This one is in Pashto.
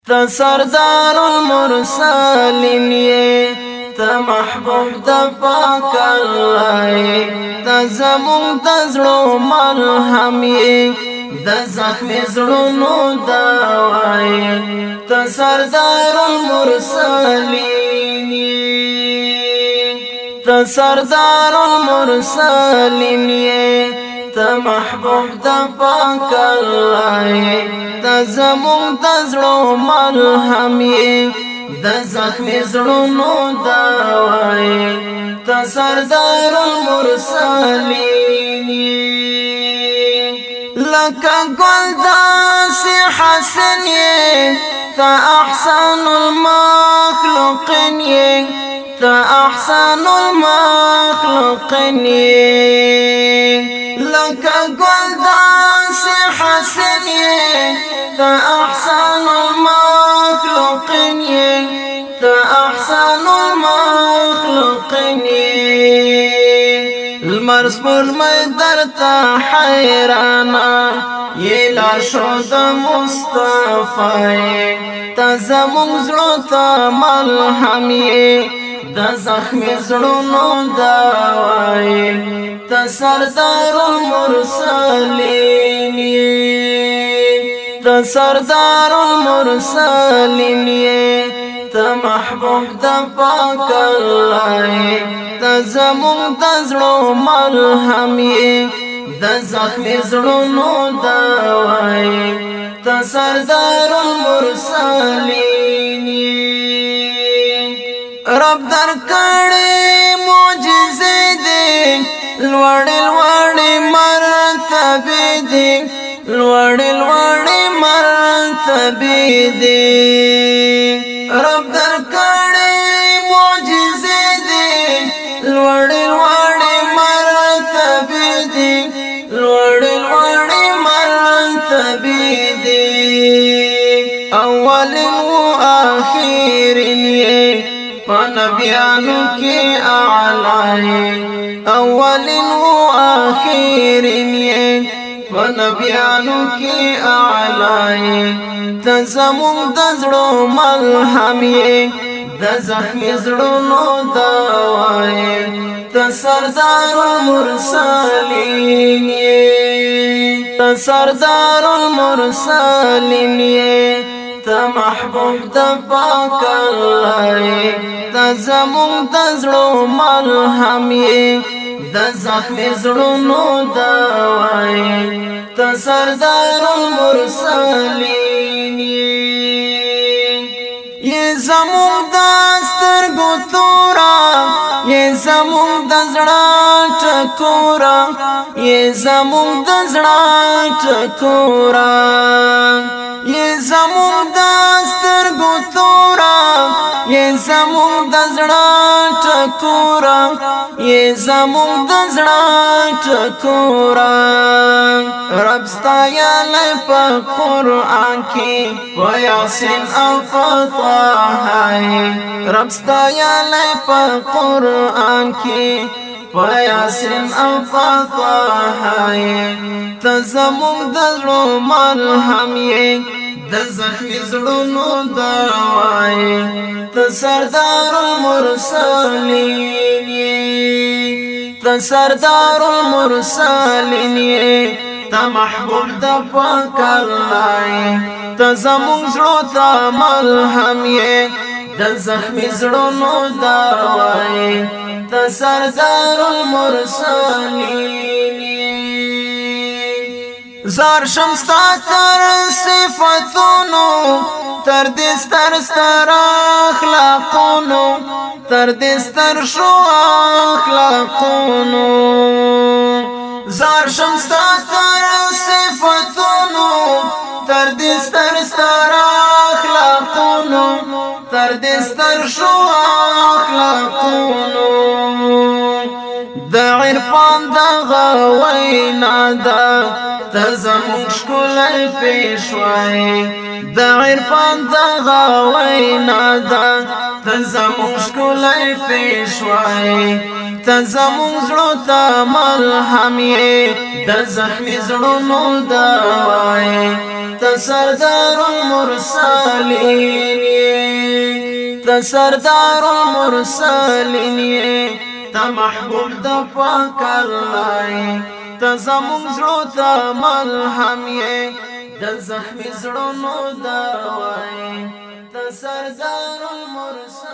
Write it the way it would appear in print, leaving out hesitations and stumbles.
تا سردار المرسلین یې تا محبوب د پاک الله یې تا زموږ د زړه مرهم یې د زخمي زړونو دوا یې تا سردار المرسلین یې تا سردار المرسلین یې تا محبوب د پاک الله یې تا زموږ د زړه مرهم یې د زخمي زړونو دوا یې تا سردار المرسلین یې لکه ګل داسې حسن یې تا احسن المخلوقین یې تا احسن المخلوقین یې لکه ګل داسې حسن یې تا احسن المخلوقین یې تا احسن المخلوقین یې لمر سپوږمۍ درته حیرانه یې لاشو د مصطفی یې تا زموږ زړه ته ملهم یې د زخمي زړونو دوا یې تا سردار المرسلین یې تا سردار المرسلین یې تا محبوب د پاک الله یې تا زموږ د زړه مرهم یې د زخمي زړونو دوا یې تا سردار المرسلین یې رب درکړې معجزې دي لوړې لوړې مرتبې دي لوړې لوړې مرتبې دي رب درکړې معجزې دي لوړې لوړې مرتبې دي لوړې لوړې مرتبې دي اول و آخر یې نبیانو کی اعلی اول و آخر یې نبیانو کی اعلی ته زموږ د زړه ملهم یې د زخمي زړونو دوا یې ته سردار المرسلین یې ته سردار المرسلین یې تا محبوب د پاک الله یې تا زموږ د زړه مرهم یې د زخمي زړونو دوا یې تا سردار المرسلین یې زموږ د سترګو توره یې زموږ د زړه ټکوره یې زموږ د زړه ټکوره یې زموږ د سترګو توره یې زموږ د زړه ټکوره یې زموږ د زړه ټکوره رب ستایلی په قرآن کې په یاسین او په طه رب ستایلی په قرآن کې په یاسین او په طه ته زموږ د زړه مرهم یې د زخمي زړونو دوا یې ته سردار المرسلین یې ته سردار المرسلین یې تا محبوب د پاک الله یې ته زموږ زړه ته ملهم یې د زخمي زړونو دوا یې ته سردار المرسلین زار شمستا تر صفتونو تر دې ستر اخلاقونو تر دې ستر شو اخلاقونو زار شمستا تر صفتونو تر دې ستر اخلاقونو تر دې ستر شو اخلاقونو د عرفان دغه وینا ده تزمون شکلی پیشوائی دا عرفان دا وینا دا تزمون شکلی پیشوائی تزمون زړو ته ملهم یې د زخمي زړونو دوائی ته سردار المرسلین یې ته سردار المرسلین یې ته محبوب د پاک الله یې ته زمونږ زړو ته ملهم یې د زخمي زړونو دوائی ته سردار المرسلین